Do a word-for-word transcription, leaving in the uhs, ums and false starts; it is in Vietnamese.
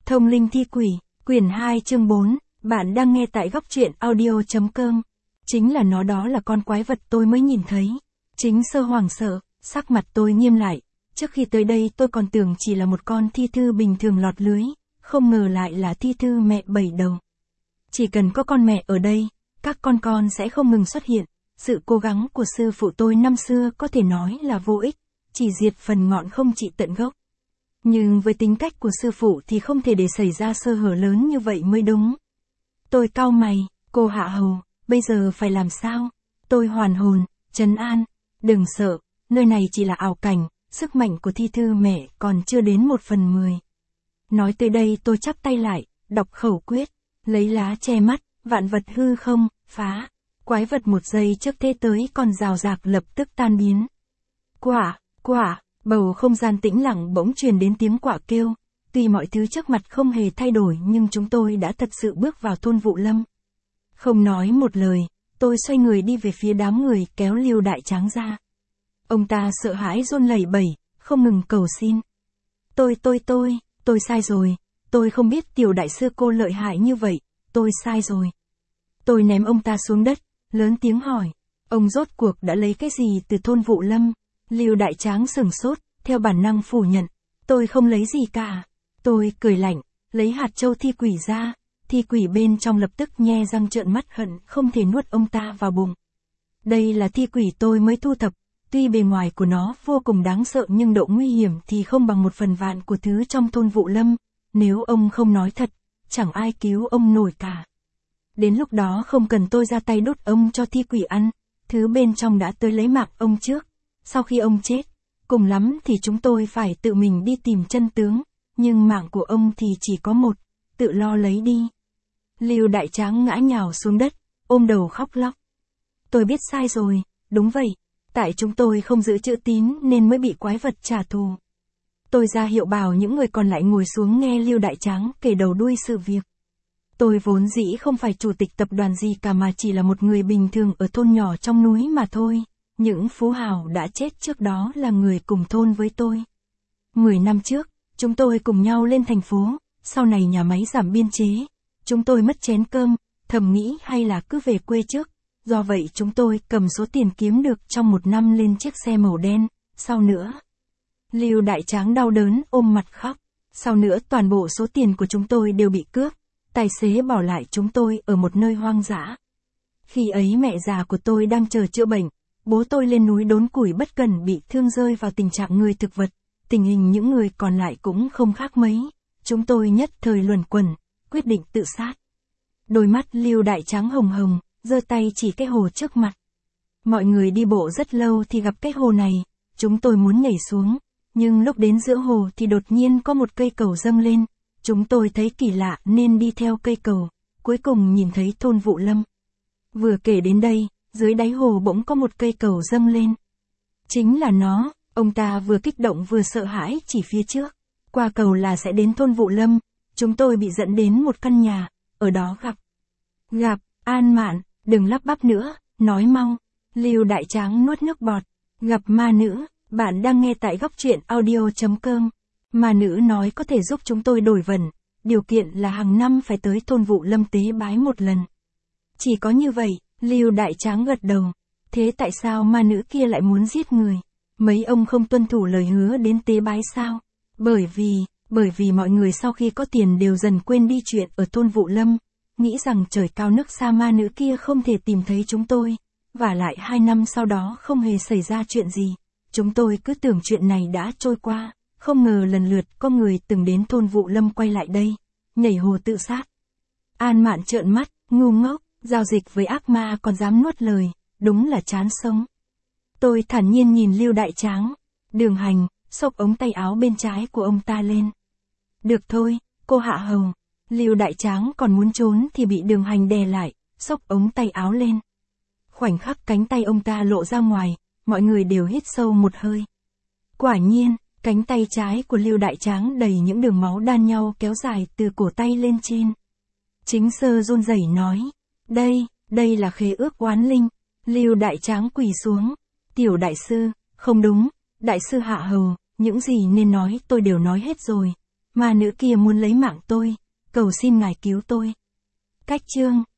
Thông linh thi quỷ, quyển hai chương bốn, bạn đang nghe tại góc truyện audio.com. Chính là nó, đó là con quái vật tôi mới nhìn thấy. Chính Sơ hoảng sợ, sắc mặt tôi nghiêm lại. Trước khi tới đây tôi còn tưởng chỉ là một con thi thư bình thường lọt lưới, không ngờ lại là thi thư mẹ bảy đầu. Chỉ cần có con mẹ ở đây, các con con sẽ không ngừng xuất hiện. Sự cố gắng của sư phụ tôi năm xưa có thể nói là vô ích, chỉ diệt phần ngọn không trị tận gốc. Nhưng với tính cách của sư phụ thì không thể để xảy ra sơ hở lớn như vậy mới đúng. Tôi cau mày, cô Hạ Hầu, bây giờ phải làm sao? Tôi hoàn hồn, trấn an, đừng sợ, nơi này chỉ là ảo cảnh, sức mạnh của thi thư mẹ còn chưa đến một phần mười. Nói tới đây tôi chắp tay lại, đọc khẩu quyết, lấy lá che mắt, vạn vật hư không, phá. Quái vật một giây trước thế tới còn rào rạc lập tức tan biến. Quả, quả, bầu không gian tĩnh lặng bỗng truyền đến tiếng quạ kêu. Tuy mọi thứ trước mặt không hề thay đổi nhưng chúng tôi đã thật sự bước vào thôn Vụ Lâm. Không nói một lời, tôi xoay người đi về phía đám người kéo Liêu Đại Tráng ra. Ông ta sợ hãi run lẩy bẩy, không ngừng cầu xin. Tôi tôi tôi, tôi sai rồi, tôi không biết tiểu đại sư cô lợi hại như vậy, tôi sai rồi. Tôi ném ông ta xuống đất, lớn tiếng hỏi, ông rốt cuộc đã lấy cái gì từ thôn Vụ Lâm? Liêu Đại Tráng sửng sốt, theo bản năng phủ nhận, tôi không lấy gì cả. Tôi cười lạnh, lấy hạt châu thi quỷ ra, thi quỷ bên trong lập tức nhe răng trợn mắt hận không thể nuốt ông ta vào bụng. Đây là thi quỷ tôi mới thu thập, tuy bề ngoài của nó vô cùng đáng sợ nhưng độ nguy hiểm thì không bằng một phần vạn của thứ trong thôn Vụ Lâm, nếu ông không nói thật, chẳng ai cứu ông nổi cả. Đến lúc đó không cần tôi ra tay đốt ông cho thi quỷ ăn, thứ bên trong đã tới lấy mạng ông trước. Sau khi ông chết, cùng lắm thì chúng tôi phải tự mình đi tìm chân tướng, nhưng mạng của ông thì chỉ có một, tự lo lấy đi. Liêu Đại Tráng ngã nhào xuống đất, ôm đầu khóc lóc. Tôi biết sai rồi, đúng vậy, tại chúng tôi không giữ chữ tín nên mới bị quái vật trả thù. Tôi ra hiệu bảo những người còn lại ngồi xuống nghe Liêu Đại Tráng kể đầu đuôi sự việc. Tôi vốn dĩ không phải chủ tịch tập đoàn gì cả mà chỉ là một người bình thường ở thôn nhỏ trong núi mà thôi. Những phú hào đã chết trước đó là người cùng thôn với tôi. Mười năm trước, chúng tôi cùng nhau lên thành phố, sau này nhà máy giảm biên chế. Chúng tôi mất chén cơm, thầm nghĩ hay là cứ về quê trước. Do vậy chúng tôi cầm số tiền kiếm được trong một năm lên chiếc xe màu đen, sau nữa. Liêu Đại Tráng đau đớn ôm mặt khóc. Sau nữa toàn bộ số tiền của chúng tôi đều bị cướp. Tài xế bỏ lại chúng tôi ở một nơi hoang dã. Khi ấy mẹ già của tôi đang chờ chữa bệnh. Bố tôi lên núi đốn củi bất cẩn bị thương rơi vào tình trạng người thực vật, tình hình những người còn lại cũng không khác mấy, chúng tôi nhất thời luẩn quẩn, quyết định tự sát. Đôi mắt Liêu Đại Tráng hồng hồng, giơ tay chỉ cái hồ trước mặt. Mọi người đi bộ rất lâu thì gặp cái hồ này, chúng tôi muốn nhảy xuống, nhưng lúc đến giữa hồ thì đột nhiên có một cây cầu dâng lên, chúng tôi thấy kỳ lạ nên đi theo cây cầu, cuối cùng nhìn thấy thôn Vụ Lâm. Vừa kể đến đây, dưới đáy hồ bỗng có một cây cầu dâng lên. Chính là nó, ông ta vừa kích động vừa sợ hãi chỉ phía trước. Qua cầu là sẽ đến thôn Vụ Lâm, chúng tôi bị dẫn đến một căn nhà, ở đó gặp. Gặp, An Mạn, đừng lắp bắp nữa, nói mau. Liêu Đại Tráng nuốt nước bọt. Gặp ma nữ, bạn đang nghe tại góc truyện audio.com. Ma nữ nói có thể giúp chúng tôi đổi vần, điều kiện là hàng năm phải tới thôn Vụ Lâm tế bái một lần. Chỉ có như vậy. Liêu Đại Tráng gật đầu. Thế tại sao ma nữ kia lại muốn giết người? Mấy ông không tuân thủ lời hứa đến tế bái sao? Bởi vì, bởi vì mọi người sau khi có tiền đều dần quên đi chuyện ở thôn Vụ Lâm, nghĩ rằng trời cao nước xa ma nữ kia không thể tìm thấy chúng tôi. Và lại hai năm sau đó không hề xảy ra chuyện gì. Chúng tôi cứ tưởng chuyện này đã trôi qua, không ngờ lần lượt có người từng đến thôn Vụ Lâm quay lại đây, nhảy hồ tự sát. An Mạn trợn mắt, ngu ngốc. Giao dịch với ác ma còn dám nuốt lời, đúng là chán sống. Tôi thản nhiên nhìn Liêu Đại Tráng. Đường Hành, xốc ống tay áo bên trái của ông ta lên. Được thôi, cô Hạ Hầu. Liêu Đại Tráng còn muốn trốn thì bị Đường Hành đè lại, xốc ống tay áo lên. Khoảnh khắc cánh tay ông ta lộ ra ngoài, mọi người đều hít sâu một hơi. Quả nhiên, cánh tay trái của Liêu Đại Tráng đầy những đường máu đan nhau kéo dài từ cổ tay lên trên. Chính Sơ run rẩy nói. Đây, đây là khế ước oán linh. Liêu Đại Tráng quỳ xuống. Tiểu đại sư, không đúng, đại sư Hạ Hầu, những gì nên nói tôi đều nói hết rồi. Ma nữ kia muốn lấy mạng tôi, cầu xin ngài cứu tôi. Cách chương